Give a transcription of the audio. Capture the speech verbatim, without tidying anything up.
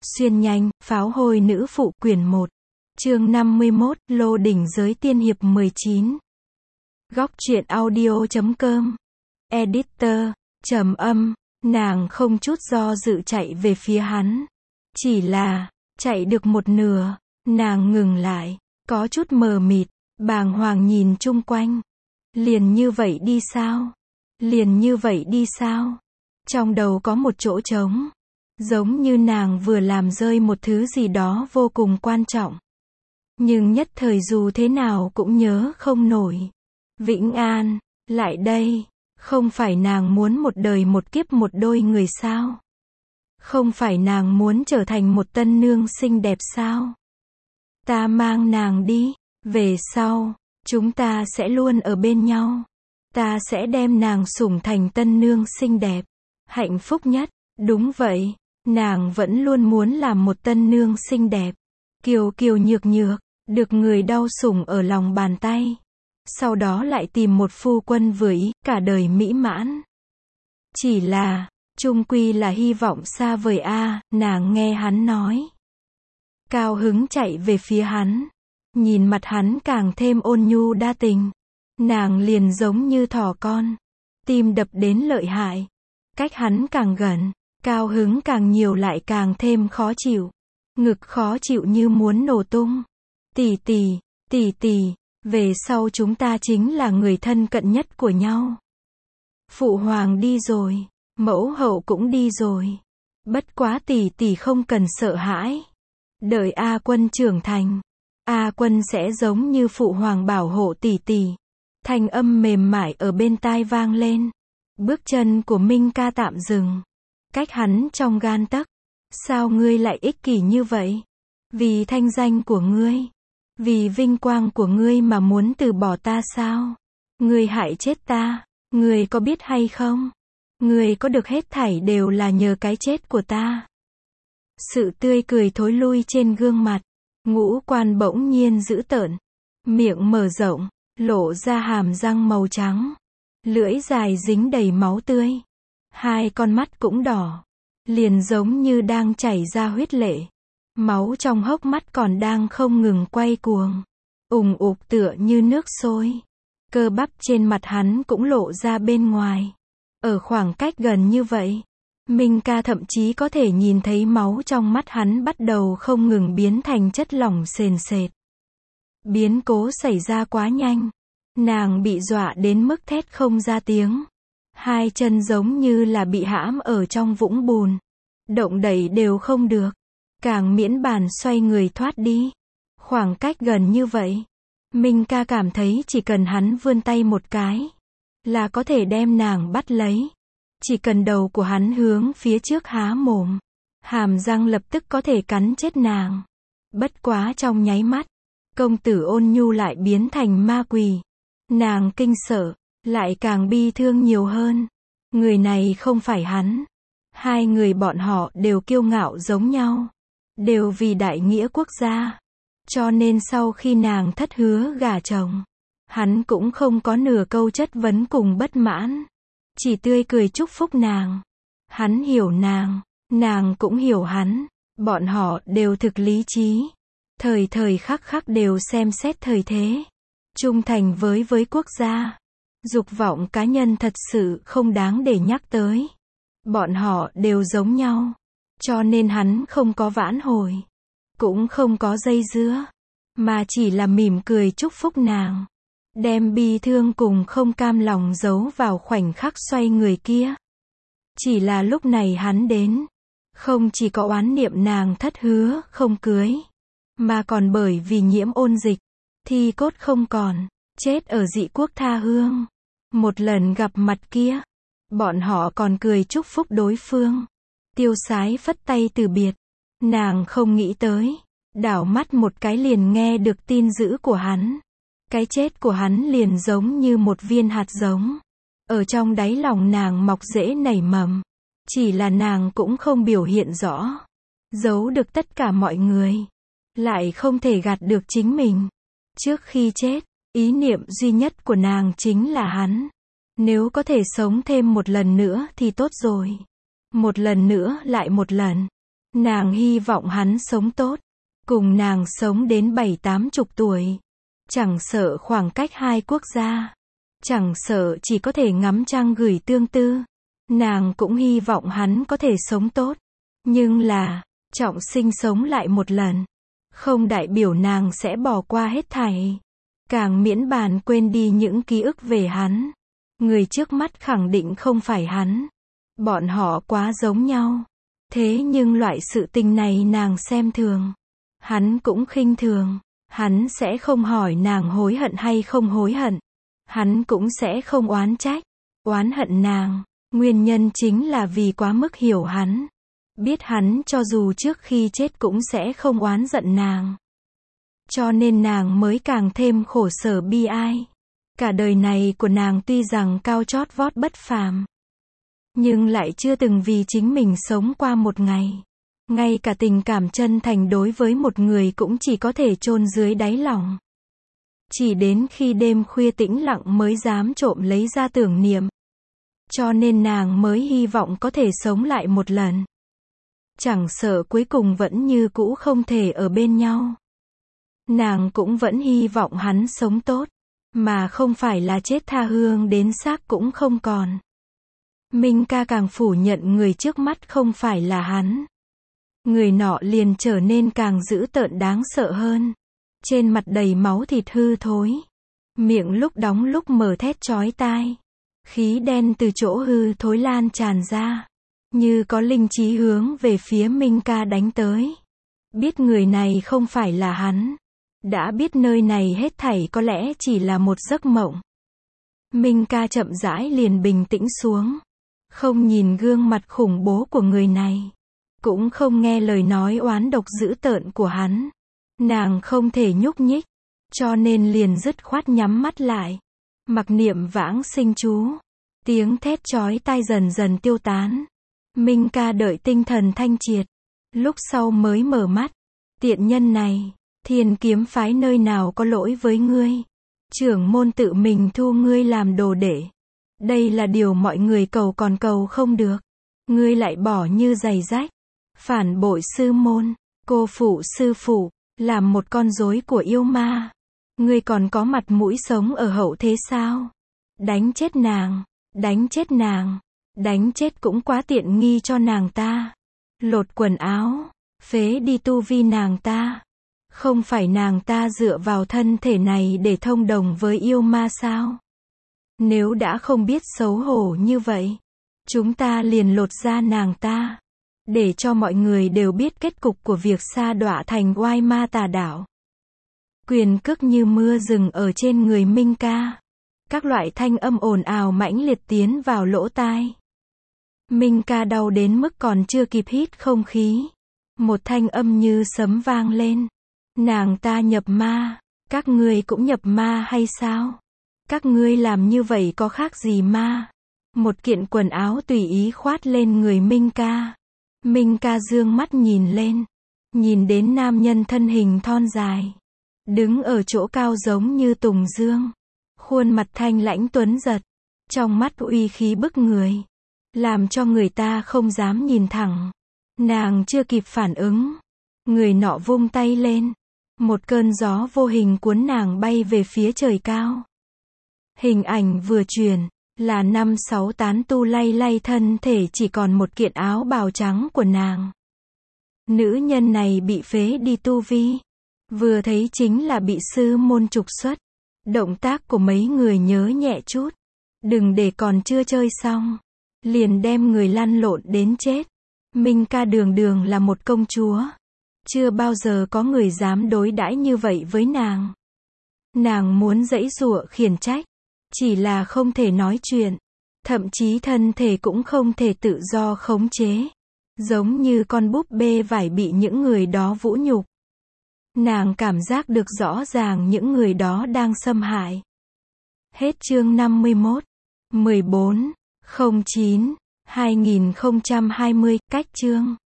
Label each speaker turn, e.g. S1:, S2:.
S1: Xuyên nhanh, pháo hôi nữ phụ quyển một. Chương năm mươi mốt, Lô đỉnh giới tiên hiệp mười chín. Góc truyện audio chấm com. Editor, trầm âm, nàng không chút do dự chạy về phía hắn. Chỉ là, chạy được một nửa, nàng ngừng lại, có chút mờ mịt, bàng hoàng nhìn chung quanh. Liền như vậy đi sao? Liền như vậy đi sao? Trong đầu có một chỗ trống. Giống như nàng vừa làm rơi một thứ gì đó vô cùng quan trọng. Nhưng nhất thời dù thế nào cũng nhớ không nổi. Vĩnh An, lại đây, không phải nàng muốn một đời một kiếp một đôi người sao? Không phải nàng muốn trở thành một tân nương xinh đẹp sao? Ta mang nàng đi, về sau, chúng ta sẽ luôn ở bên nhau. Ta sẽ đem nàng sủng thành tân nương xinh đẹp, hạnh phúc nhất. Đúng vậy, nàng vẫn luôn muốn làm một tân nương xinh đẹp, kiều kiều nhược nhược, được người đau sủng ở lòng bàn tay. Sau đó lại tìm một phu quân vừa ý, cả đời mỹ mãn. Chỉ là, chung quy là hy vọng xa vời a, nàng nghe hắn nói. Cao hứng chạy về phía hắn, nhìn mặt hắn càng thêm ôn nhu đa tình. Nàng liền giống như thỏ con, tim đập đến lợi hại. Cách hắn càng gần, cao hứng càng nhiều lại càng thêm khó chịu. Ngực khó chịu như muốn nổ tung. Tỷ tỷ, tỷ tỷ, về sau chúng ta chính là người thân cận nhất của nhau. Phụ hoàng đi rồi, mẫu hậu cũng đi rồi. Bất quá tỷ tỷ không cần sợ hãi. Đợi A Quân trưởng thành, A Quân sẽ giống như phụ hoàng bảo hộ tỷ tỷ. Thanh âm mềm mại ở bên tai vang lên. Bước chân của Minh Ca tạm dừng. Cách hắn trong gan tấc. Sao ngươi lại ích kỷ như vậy? Vì thanh danh của ngươi, vì vinh quang của ngươi mà muốn từ bỏ ta sao? Ngươi hại chết ta, ngươi có biết hay không? Ngươi có được hết thảy đều là nhờ cái chết của ta. Sự tươi cười thối lui trên gương mặt, ngũ quan bỗng nhiên dữ tợn, miệng mở rộng, lộ ra hàm răng màu trắng, lưỡi dài dính đầy máu tươi, hai con mắt cũng đỏ, liền giống như đang chảy ra huyết lệ. Máu trong hốc mắt còn đang không ngừng quay cuồng, ùng ục tựa như nước sôi. Cơ bắp trên mặt hắn cũng lộ ra bên ngoài. Ở khoảng cách gần như vậy, Minh Ca thậm chí có thể nhìn thấy máu trong mắt hắn bắt đầu không ngừng biến thành chất lỏng sền sệt. Biến cố xảy ra quá nhanh. Nàng bị dọa đến mức thét không ra tiếng. Hai chân giống như là bị hãm ở trong vũng bùn. Động đẩy đều không được. Càng miễn bàn xoay người thoát đi. Khoảng cách gần như vậy, Minh Ca cảm thấy chỉ cần hắn vươn tay một cái, là có thể đem nàng bắt lấy. Chỉ cần đầu của hắn hướng phía trước há mồm, hàm răng lập tức có thể cắn chết nàng. Bất quá trong nháy mắt, công tử Ôn Nhu lại biến thành ma quỷ. Nàng kinh sợ, lại càng bi thương nhiều hơn. Người này không phải hắn. Hai người bọn họ đều kiêu ngạo giống nhau. Đều vì đại nghĩa quốc gia. Cho nên sau khi nàng thất hứa gả chồng, hắn cũng không có nửa câu chất vấn cùng bất mãn. Chỉ tươi cười chúc phúc nàng. Hắn hiểu nàng, nàng cũng hiểu hắn. Bọn họ đều thực lý trí. Thời thời khắc khắc đều xem xét thời thế. Trung thành với với quốc gia. Dục vọng cá nhân thật sự không đáng để nhắc tới. Bọn họ đều giống nhau. Cho nên hắn không có vãn hồi. Cũng không có dây dưa. Mà chỉ là mỉm cười chúc phúc nàng. Đem bi thương cùng không cam lòng giấu vào khoảnh khắc xoay người kia. Chỉ là lúc này hắn đến. Không chỉ có oán niệm nàng thất hứa không cưới. Mà còn bởi vì nhiễm ôn dịch. Thi cốt không còn. Chết ở dị quốc tha hương. Một lần gặp mặt kia. Bọn họ còn cười chúc phúc đối phương. Tiêu sái phất tay từ biệt. Nàng không nghĩ tới. Đảo mắt một cái liền nghe được tin dữ của hắn. Cái chết của hắn liền giống như một viên hạt giống. Ở trong đáy lòng nàng mọc rễ nảy mầm. Chỉ là nàng cũng không biểu hiện rõ. Giấu được tất cả mọi người. Lại không thể gạt được chính mình. Trước khi chết, ý niệm duy nhất của nàng chính là hắn. Nếu có thể sống thêm một lần nữa thì tốt rồi. Một lần nữa lại một lần. Nàng hy vọng hắn sống tốt, cùng nàng sống đến bảy tám chục tuổi. Chẳng sợ khoảng cách hai quốc gia, chẳng sợ chỉ có thể ngắm trăng gửi tương tư. Nàng cũng hy vọng hắn có thể sống tốt. Nhưng là, trọng sinh sống lại một lần, không đại biểu nàng sẽ bỏ qua hết thảy. Càng miễn bàn quên đi những ký ức về hắn. Người trước mắt khẳng định không phải hắn. Bọn họ quá giống nhau. Thế nhưng loại sự tình này nàng xem thường. Hắn cũng khinh thường. Hắn sẽ không hỏi nàng hối hận hay không hối hận. Hắn cũng sẽ không oán trách, oán hận nàng. Nguyên nhân chính là vì quá mức hiểu hắn. Biết hắn cho dù trước khi chết cũng sẽ không oán giận nàng. Cho nên nàng mới càng thêm khổ sở bi ai. Cả đời này của nàng tuy rằng cao chót vót bất phàm, nhưng lại chưa từng vì chính mình sống qua một ngày. Ngay cả tình cảm chân thành đối với một người cũng chỉ có thể chôn dưới đáy lòng. Chỉ đến khi đêm khuya tĩnh lặng mới dám trộm lấy ra tưởng niệm. Cho nên nàng mới hy vọng có thể sống lại một lần. Chẳng sợ cuối cùng vẫn như cũ không thể ở bên nhau. Nàng cũng vẫn hy vọng hắn sống tốt, mà không phải là chết tha hương đến xác cũng không còn. Minh ca càng phủ nhận người trước mắt không phải là hắn. Người nọ liền trở nên càng dữ tợn đáng sợ hơn. Trên mặt đầy máu thịt hư thối. Miệng lúc đóng lúc mở thét chói tai. Khí đen từ chỗ hư thối lan tràn ra. Như có linh trí hướng về phía Minh ca đánh tới. Biết người này không phải là hắn. Đã biết nơi này hết thảy có lẽ chỉ là một giấc mộng. Minh ca chậm rãi liền bình tĩnh xuống. Không nhìn gương mặt khủng bố của người này. Cũng không nghe lời nói oán độc dữ tợn của hắn. Nàng không thể nhúc nhích. Cho nên liền dứt khoát nhắm mắt lại. Mặc niệm vãng sinh chú. Tiếng thét chói tai dần dần tiêu tán. Minh ca đợi tinh thần thanh triệt. Lúc sau mới mở mắt. Tiện nhân này, Thiên Kiếm phái nơi nào có lỗi với ngươi. Trưởng môn tự mình thu ngươi làm đồ đệ. Đây là điều mọi người cầu còn cầu không được. Ngươi lại bỏ như giày rách. Phản bội sư môn, cô phụ sư phụ, làm một con rối của yêu ma. Ngươi còn có mặt mũi sống ở hậu thế sao? Đánh chết nàng, đánh chết nàng, đánh chết cũng quá tiện nghi cho nàng ta. Lột quần áo, phế đi tu vi nàng ta. Không phải nàng ta dựa vào thân thể này để thông đồng với yêu ma sao? Nếu đã không biết xấu hổ như vậy, chúng ta liền lột ra nàng ta. Để cho mọi người đều biết kết cục của việc sa đọa thành oai ma tà đạo. Quyền cước như mưa rừng ở trên người Minh ca. Các loại thanh âm ồn ào mãnh liệt tiến vào lỗ tai. Minh ca đau đến mức còn chưa kịp hít không khí. Một thanh âm như sấm vang lên. Nàng ta nhập ma. Các ngươi cũng nhập ma hay sao? Các ngươi làm như vậy có khác gì ma? Một kiện quần áo tùy ý khoát lên người Minh ca. Minh ca dương mắt nhìn lên. Nhìn đến nam nhân thân hình thon dài. Đứng ở chỗ cao giống như tùng dương. Khuôn mặt thanh lãnh tuấn giật. Trong mắt uy khí bức người. Làm cho người ta không dám nhìn thẳng. Nàng chưa kịp phản ứng. Người nọ vung tay lên. Một cơn gió vô hình cuốn nàng bay về phía trời cao. Hình ảnh vừa truyền. Là năm sáu tán tu lay lay thân thể chỉ còn một kiện áo bào trắng của nàng. Nữ nhân này bị phế đi tu vi. Vừa thấy chính là bị sư môn trục xuất. Động tác của mấy người nhớ nhẹ chút. Đừng để còn chưa chơi xong. Liền đem người lăn lộn đến chết. Minh ca đường đường là một công chúa. Chưa bao giờ có người dám đối đãi như vậy với nàng. Nàng muốn giãy giụa khiển trách. Chỉ là không thể nói chuyện. Thậm chí thân thể cũng không thể tự do khống chế. Giống như con búp bê vải bị những người đó vũ nhục. Nàng cảm giác được rõ ràng những người đó đang xâm hại. Hết chương năm mươi mốt. mười bốn, không chín, hai nghìn không trăm hai mươi, cách chương.